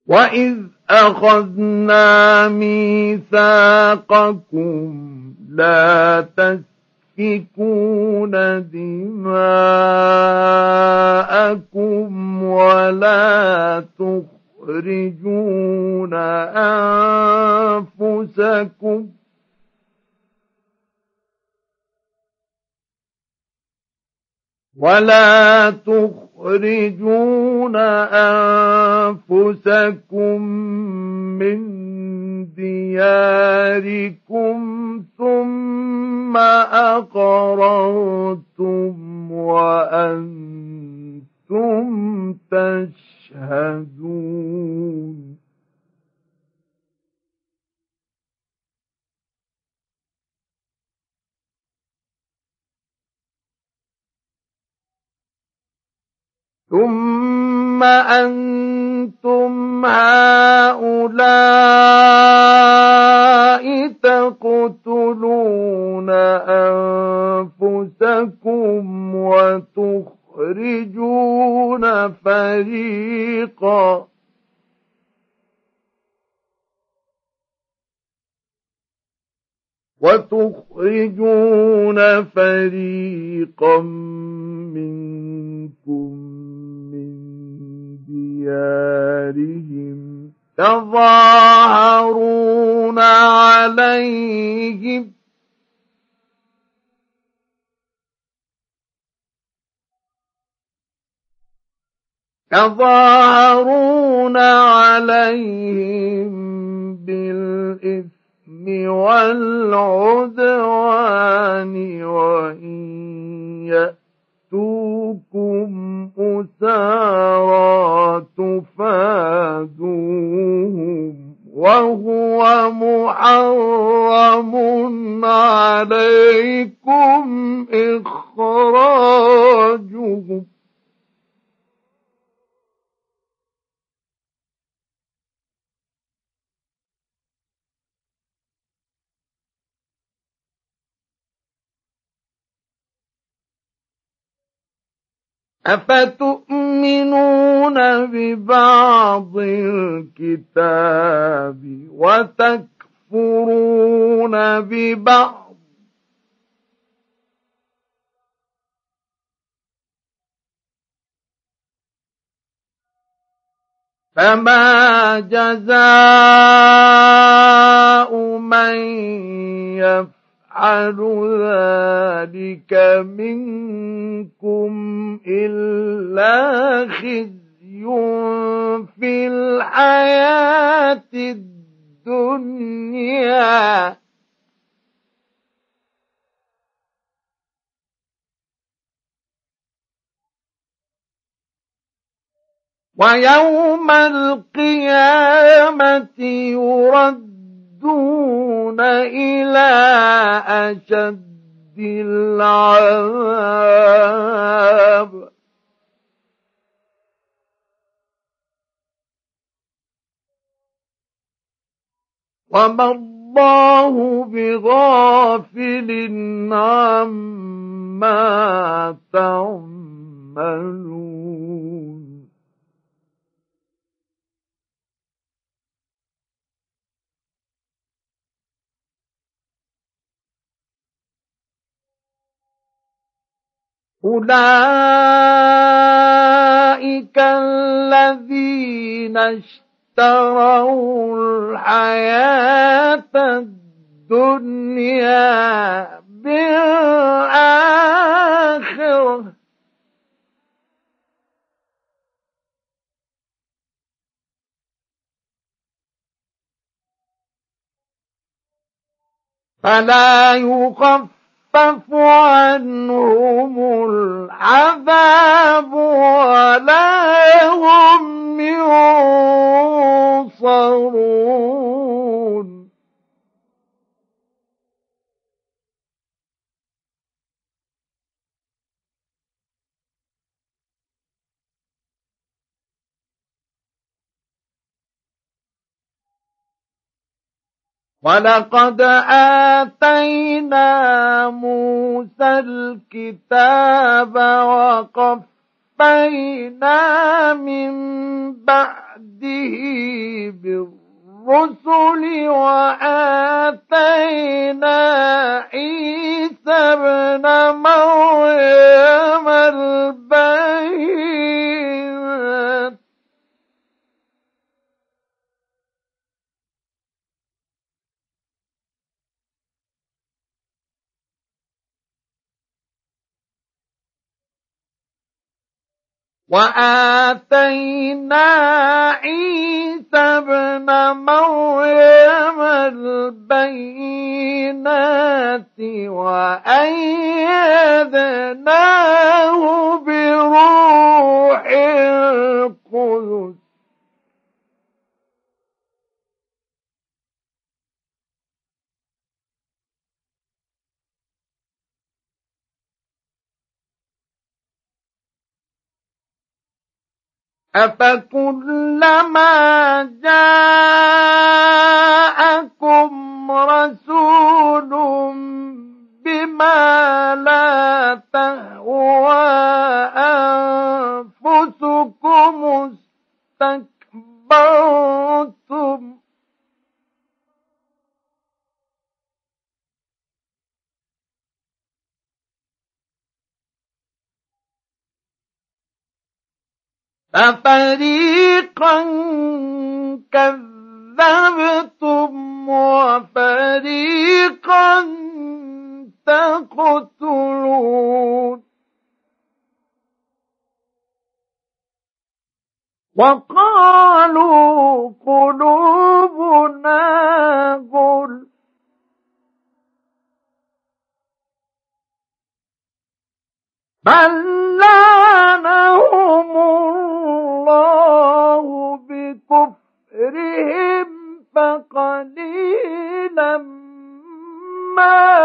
وَإِذْ أَخَذْنَا مِيثَاقَكُمْ لَا تَسْفِكُونَ دِمَاءَكُمْ وَلَا تُخْرِجُونَ أَنفُسَكُمْ مِّن دِيَارِكُمْ ثُمَّ أَقْرَرْتُمْ وَأَنتُمْ تَشْهَدُونَ ثُمَّ أَنتُمْ هَؤُلَاءِ تَقْتُلُونَ أَنفُسَكُمْ وتخرجون فريقا منكم من ديارهم تظاهرون عليهم بالإثم والعدوان وإن يأتوكم أسارى تفادوهم وهو محرم عليكم إخراجهم أفتؤمنون ببعض الكتاب وتكفرون ببعض فما جزاء من يفعل ذلك منكم إلا خزي في الحياة الدنيا ويوم القيامة يردون إلى أشد العذاب وما الله بغافل عما تعملون أولئك الذين اشتروا الحياة الدنيا بالآخرة فلا يخفف عنهم العذاب ولا هم ينصرون ولقد آتينا موسى الكتاب وقفينا من بعده الرسل وآتينا عيسى ابن مريم البينات وأيدناه بروح القدس أفكلما جاءكم رسول بما لا تهوى أنفسكم استكبرتم ففريقا كذبتم وفريقا تقتلون وقالوا قلوبنا غلف بل لعنهم الله بكفرهم فقليلا ما